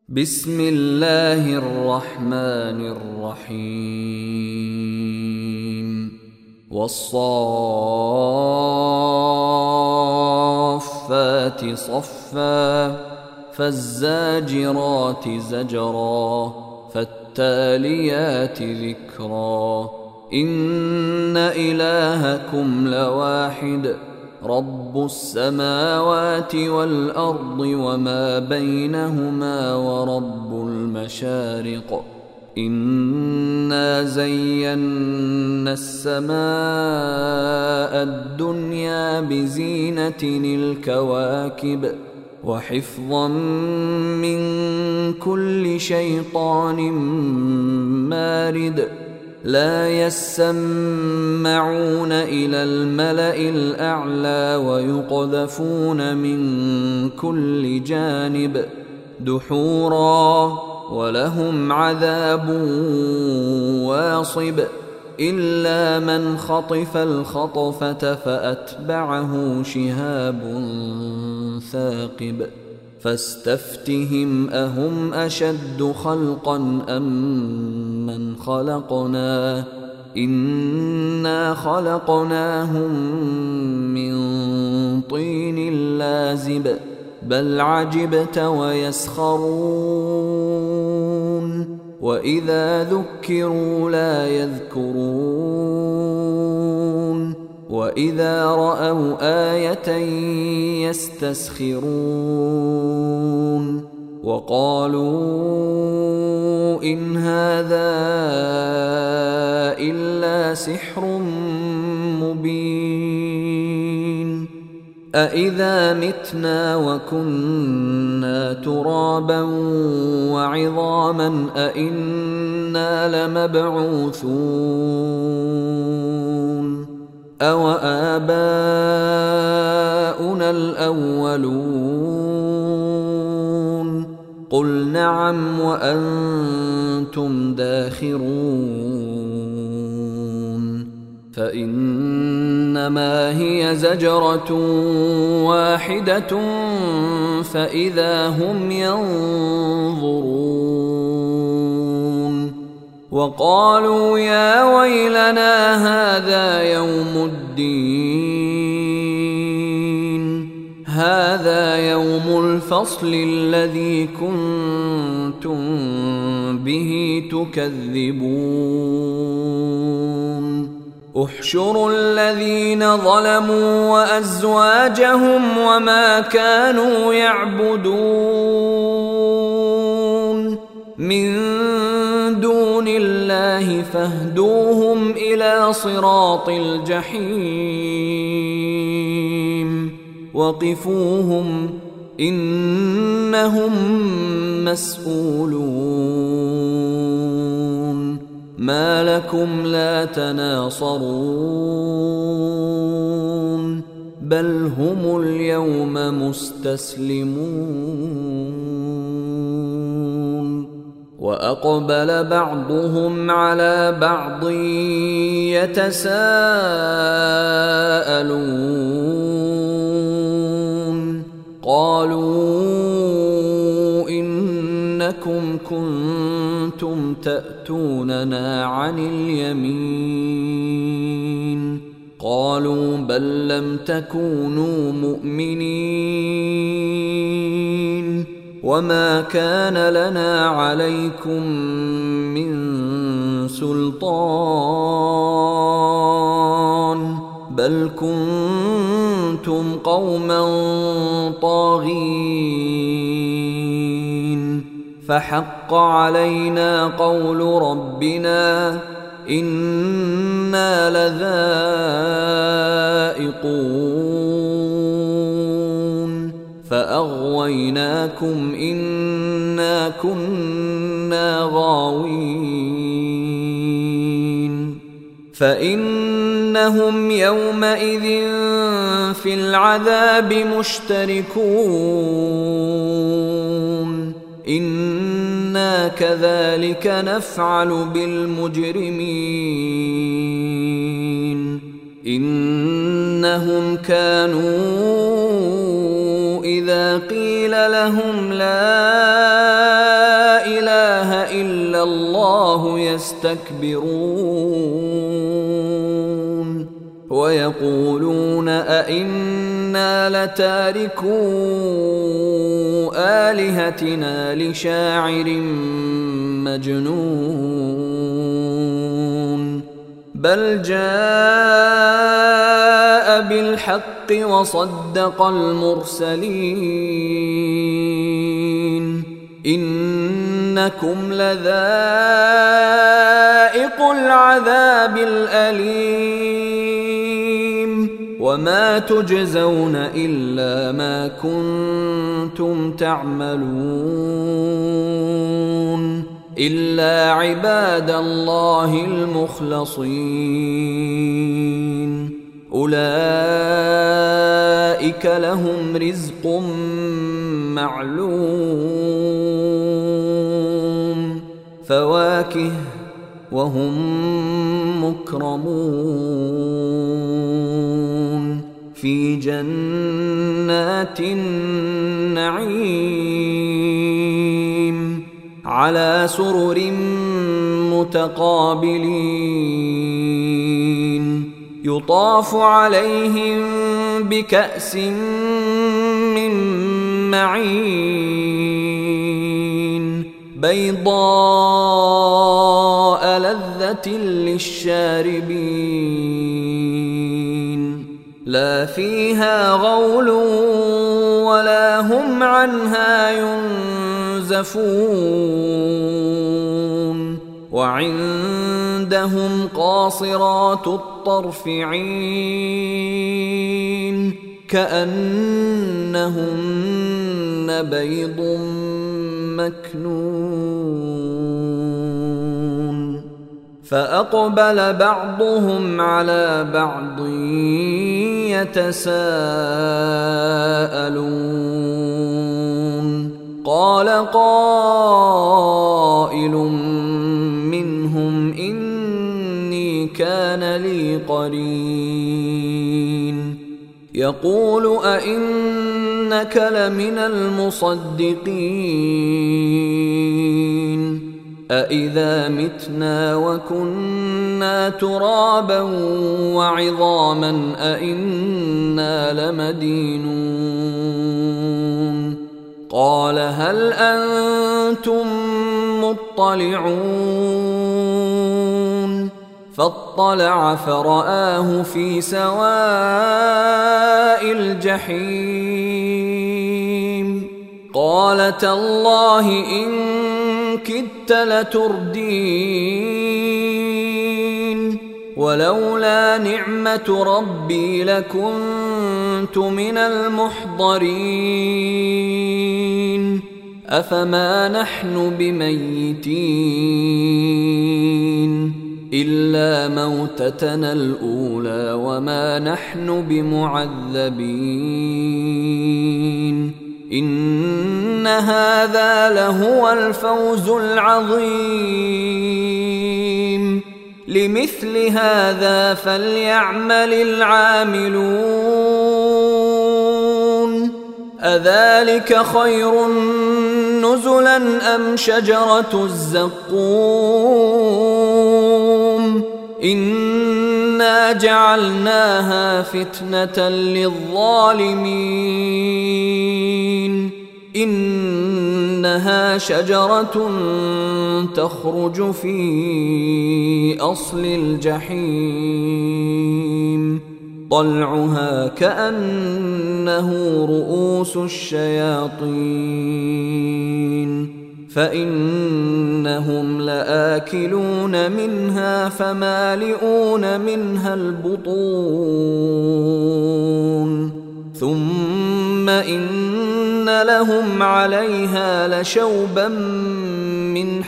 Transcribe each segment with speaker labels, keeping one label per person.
Speaker 1: بسم الله الرحمن الرحيم والصافات صفا فالزاجرات زجرا فالتاليات ذكرا إن إلهكم لواحد رب السماوات والأرض وما بينهما ورب المشارق إنا زينا السماء الدنيا بزينة الكواكب وحفظا من كل شيطان مارد لا يسمعون إلى الملأ الأعلى ويقذفون من كل جانب دحورا ولهم عذاب واصب إلا من خطف الخطفة فأتبعه شهاب ثاقب فاستفتهم أهم أشد خلقا أم من خلقنا إنا خلقناهم من طين لازب بل عجبت ويسخرون وإذا ذكروا لا يذكرون وإذا رأوا آية يستسخرون وقالوا إن هذا إلا سحر مبين أإذا متنا وكنا ترابا وعظاما أإنا لمبعوثون أوآباؤنا الأولون قل نعم وأنتم داخرون فإنما هي زجرة واحدة فإذا هم ينظرون وقالوا يا ويلنا هذا يوم الدين هذا يوم الفصل الذي كنتم به تكذبون احشروا الذين ظلموا وأزواجهم وما كانوا يعبدون من دون الله فاهدوهم إلى صراط الجحيم وقفوهم إنهم مسؤولون ما لكم لا تناصرون بل هم اليوم مستسلمون وأقبل بعضهم على بعض يتساءلون قالوا إنكم كنتم تأتوننا عن اليمين قالوا بل لم تكونوا مؤمنين وما كان لنا عليكم من سلطان بل كنتم قوما طاغين فحق علينا قول ربنا إنا لذائقون فأغويناكم إنا كنا غاوين فإنهم يومئذ في العذاب مشتركون إنا كذلك نفعل بالمجرمين إنهم كانوا إذا قيل لهم لا إلا الله يستكبرون ويقولون أئنا لتاركو آلهتنا لشاعر مجنون بل جاء بالحق وصدق المرسلين إنكم لذائق العذاب الأليم وما تجزون إلا ما كنتم تعملون إلا عباد الله المخلصين أولئك لهم رزق معلوم فواكه وهم مكرمون في جنات النعيم على سرر متقابلين يطاف عليهم بكأس من معين بيضاء لذة للشاربين لا فيها غول ولا هم عنها ينزفون وعندهم قاصرات الطرف عين كأنهن بيض مكنون فأقبل بعضهم على بعض يتساءلون قال قائل منهم إني كان لي قرين يقول أئنك لمن المصدقين أإذا متنا وكنا ترابا وعظاما أئنا لمدينون قال هل أنتم مطلعون فاطلع فرآه في سواء الجحيم قال تالله إن كدت لتردين ولولا نعمة ربي لكنت من المحضرين أفما نحن بميتين إلا موتتنا الأولى وما نحن بمعذبين إن هذا لهو الفوز العظيم لمثل هذا فليعمل العاملون أذلك خير نزلا أم شجرة الزقوم إنا جعلناها فتنة للظالمين إنها شجرة تخرج في أصل الجحيم طلعها كأنه رؤوس الشياطين فإنهم لآكلون منها فمالئون منها البطون ثم إن لهم عليها لشوبا من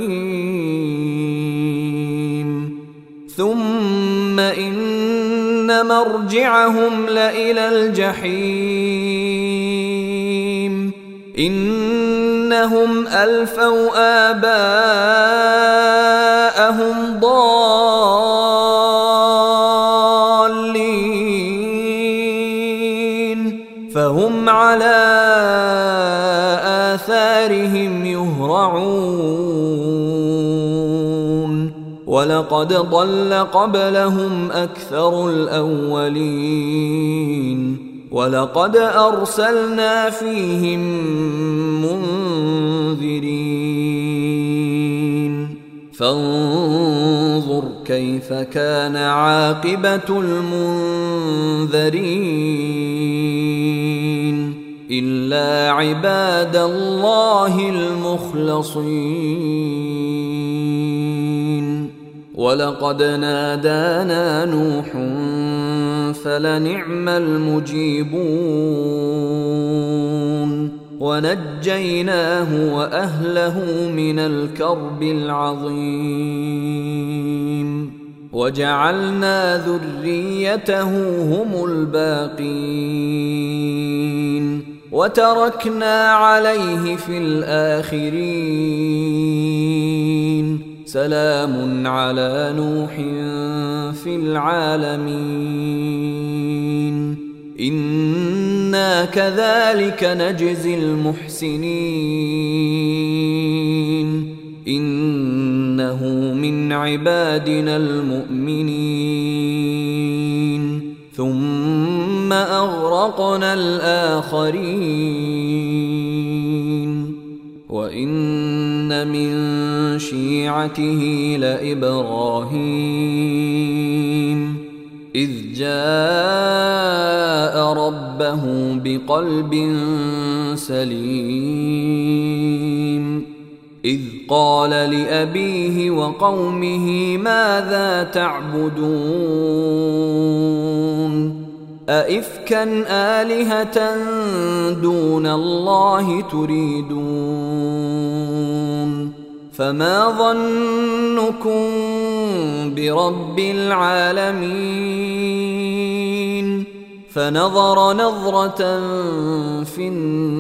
Speaker 1: حميم ثم إن مرجعهم لإلى الجحيم إنهم ألفوا آباءهم ضالين فهم على آثارهم يهرعون ولقد ضل قبلهم أكثر الأولين ولقد أرسلنا فيهم منذرين فانظر كيف كان عاقبة المنذرين إلا عباد الله المخلصين ولقد نادانا نوح فلنعم المجيبون ونجيناه وأهله من الكرب العظيم وجعلنا ذريته هم الباقين وتركنا عليه في الآخرين سلام على نوح في العالمين إنا كذلك نجزي المحسنين إنه من عبادنا المؤمنين ثم أغرقنا الآخرين وإن من شيعته لإبراهيم إذ جاء ربه بقلب سليم إذ قال لأبيه وقومه ماذا تعبدون أئفكا آلهة دون الله تريدون فما ظنكم برب العالمين فنظر نظرة في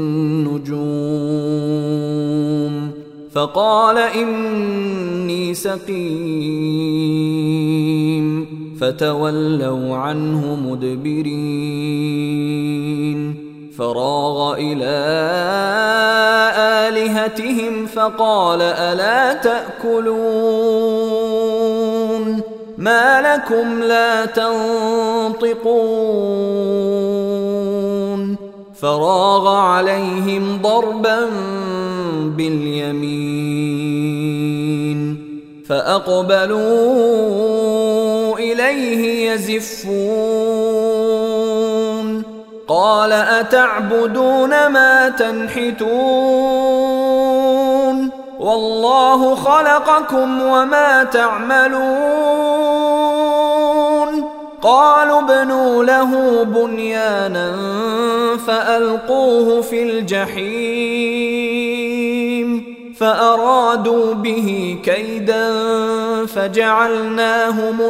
Speaker 1: النجوم فقال إني سقيم فتولوا عنه مدبرين فراغ إلى آلهتهم فقال ألا تأكلون ما لكم لا تنطقون فراغ عليهم ضربا باليمين فأقبلوا إليه يزفون قال أتعبدون ما تنحتون والله خلقكم وما تعملون قالوا ابنوا له بنيانا فألقوه في الجحيم فأرادوا به كيدا فجعلناهم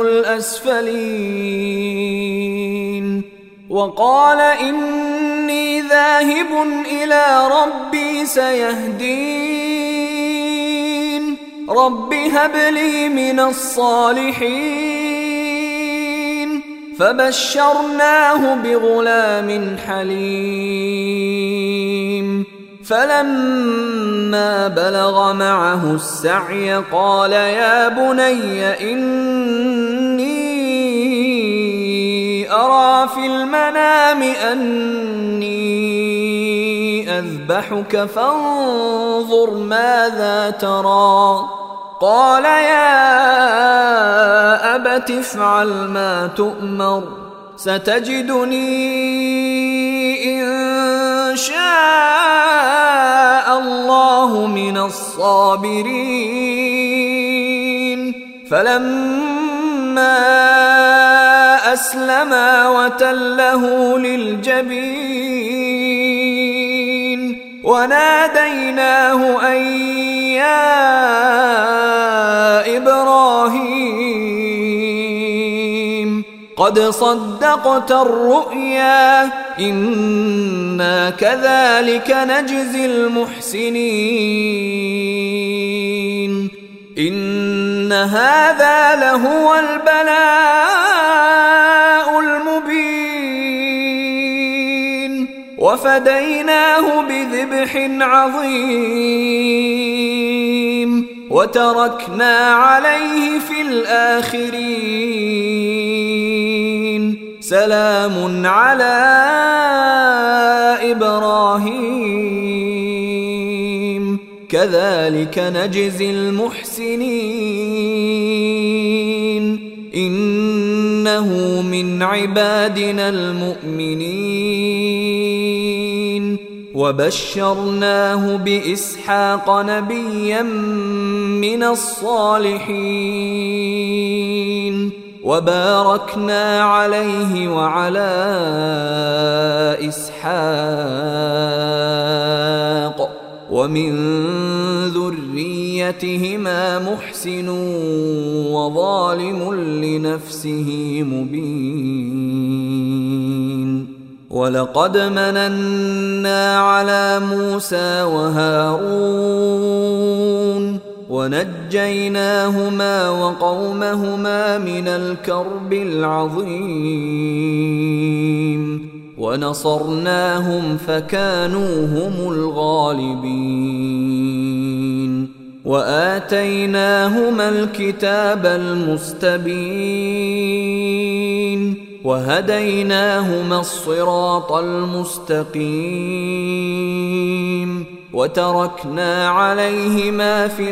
Speaker 1: الأسفلين وقال إني ذاهب إلى ربي سيهدين رب هب لي من الصالحين فبشرناه بغلام حليم فلما بلغ معه السعي قال يا بني إني أرى في المنام أني أذبحك فانظر ماذا ترى قال يا أبت افعل ما تؤمر ستجدني إن شاء الله من الصابرين فلما أسلما وتله للجبين وناديناه أن يا إبراهيم قد صدقت الرؤيا إنا كذلك نجزي المحسنين إن هذا لهو البلاء المبين وفديناه بذبح عظيم وتركنا عليه في الآخرين سلام على إبراهيم كذلك نجزي المحسنين إنه من عبادنا المؤمنين وبشرناه بإسحاق نبيا من الصالحين وباركنا عليه وعلى إسحاق ومن ذريتهما محسن وظالم لنفسه مبين ولقد مننا على موسى وهارون ونجيناهما وقومهما من الكرب العظيم ونصرناهم فكانوا هم الغالبين وآتيناهما الكتاب المستبين وهديناهما الصراط المستقيم وتركنا عليهما في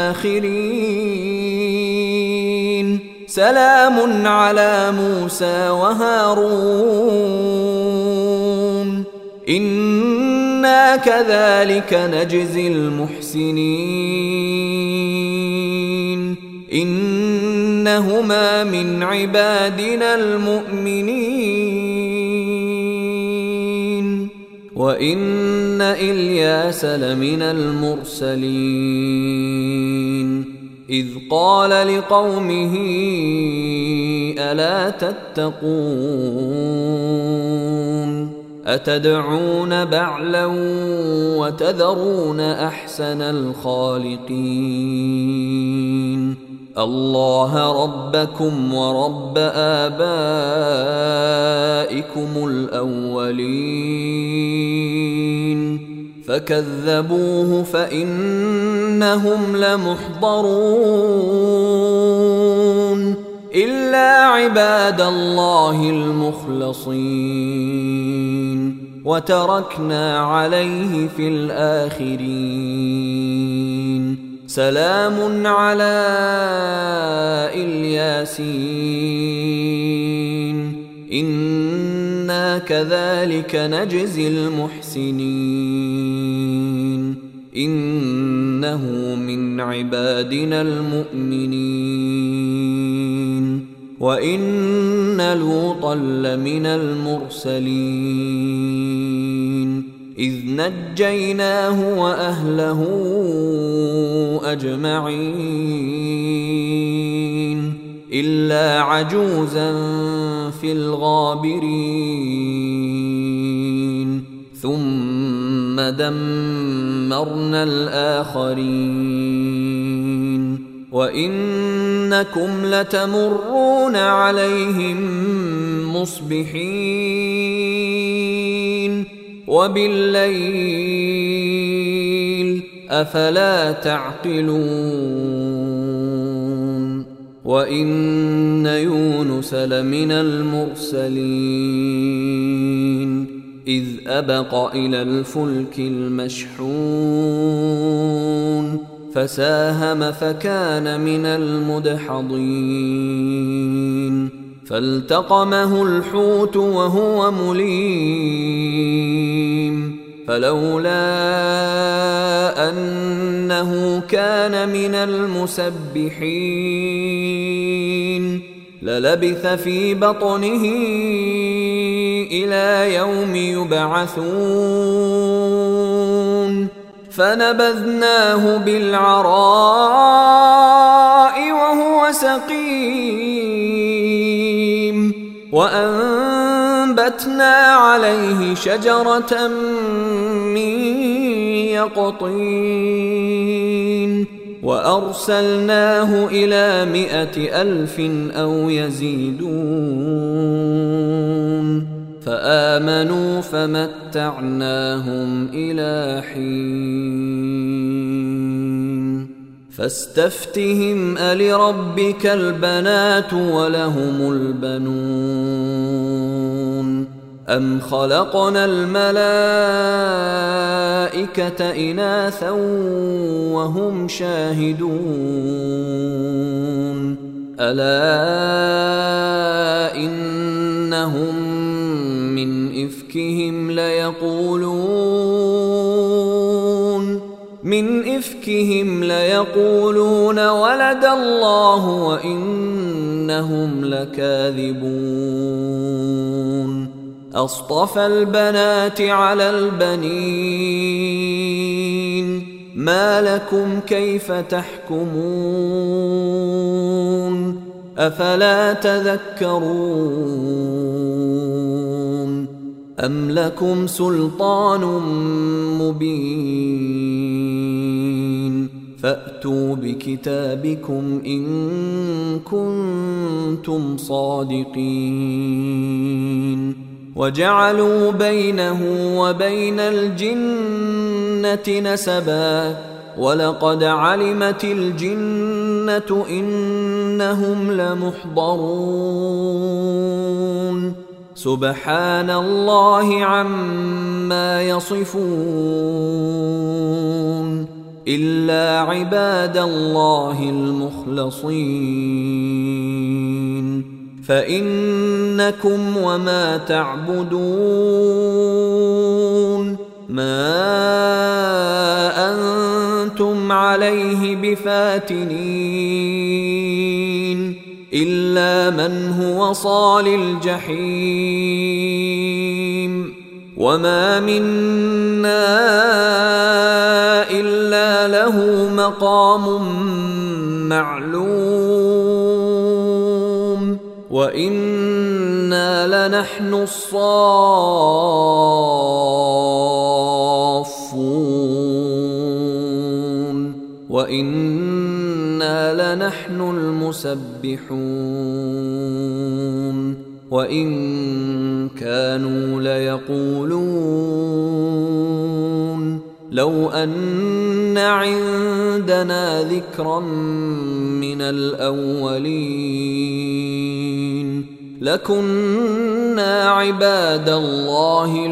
Speaker 1: الآخرين سلام على موسى وهارون إنا كذلك نجزي المحسنين إنهما من عبادنا المؤمنين وإن إلياس لمن المرسلين إذ قال لقومه ألا تتقون أتدعون بعلا وتذرون أحسن الخالقين الله ربكم ورب آبائكم الأولين فكذبوه فإنهم لمحضرون إلا عباد الله المخلصين وتركنا عليه في الآخرين سلام على الياسين إنا كذلك نجزي المحسنين إنه من عبادنا المؤمنين وإن لوطا لمن المرسلين إذ نجيناه وأهله أجمعين إلا عجوزا في الغابرين ثم دمرنا الآخرين وإنكم لتمرون عليهم مصبحين وبالليل أفلا تعقلون وإن يونس لمن المرسلين إذ أبق إلى الفلك المشحون فساهم فكان من المدحضين فالتقمه الحوت وهو مليم فلولا أنه كان من المسبحين للبث في بطنه إلى يوم يبعثون فنبذناه بالعراء وهو سقيم وأنبتنا عليه شجرة من يقطين وأرسلناه إلى 100,000 أو يزيدون فآمنوا فمتعناهم إلى حين فاستفتهم ألربك البنات ولهم البنون أم خلقنا الملائكة إناثا وهم شاهدون ألا إنهم من إفكهم ليقولون ولد الله وإنهم لكاذبون أصطفى البنات على البنين ما لكم كيف تحكمون أفلا تذكرون أم لكم سلطان مبين فأتوا بكتابكم إن كنتم صادقين وجعلوا بينه وبين الجنة نسبا ولقد علمت الجنة إنهم لمحضرون سبحان الله عما يصفون إلا عباد الله المخلصين فإنكم وما تعبدون ما أنتم عليه بفاتنين إلا من هو صال الجحيم وما منا إلا له مقام معلوم وإنا لنحن الصافون وإنا لنحن المسبحون وإن كانوا ليقولون لو أن عندنا ذكرا من الأولين لكنا عباد الله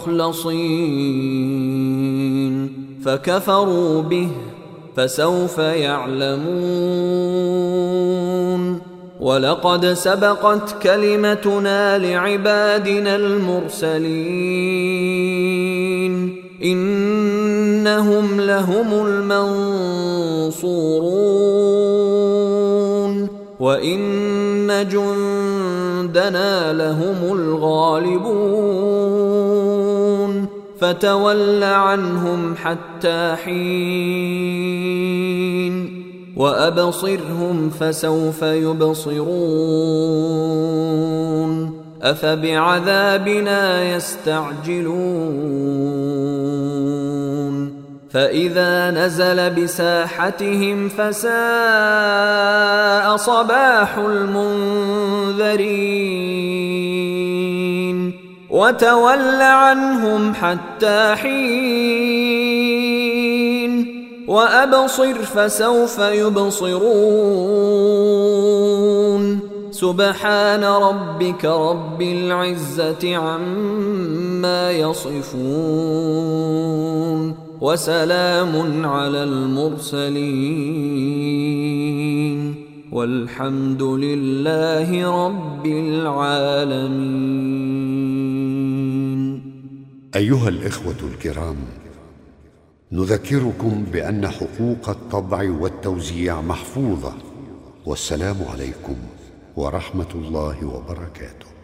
Speaker 1: المخلصين فكفروا به فسوف يعلمون ولقد سبقت كلمتنا لعبادنا المرسلين إنهم لهم المنصورون وإن جندنا لهم الغالبون فتول عنهم حتى حين وأبصرهم فسوف يبصرون أفبعذابنا يستعجلون فإذا نزل بساحتهم فساء صباح المنذرين وتول عنهم حتى حين وأبصر فسوف يبصرون سبحان ربك رب العزة عما يصفون وسلام على المرسلين والحمد لله رب العالمين.
Speaker 2: أيها الإخوة الكرام، نذكركم بأن حقوق الطبع والتوزيع محفوظة، والسلام عليكم ورحمة الله وبركاته.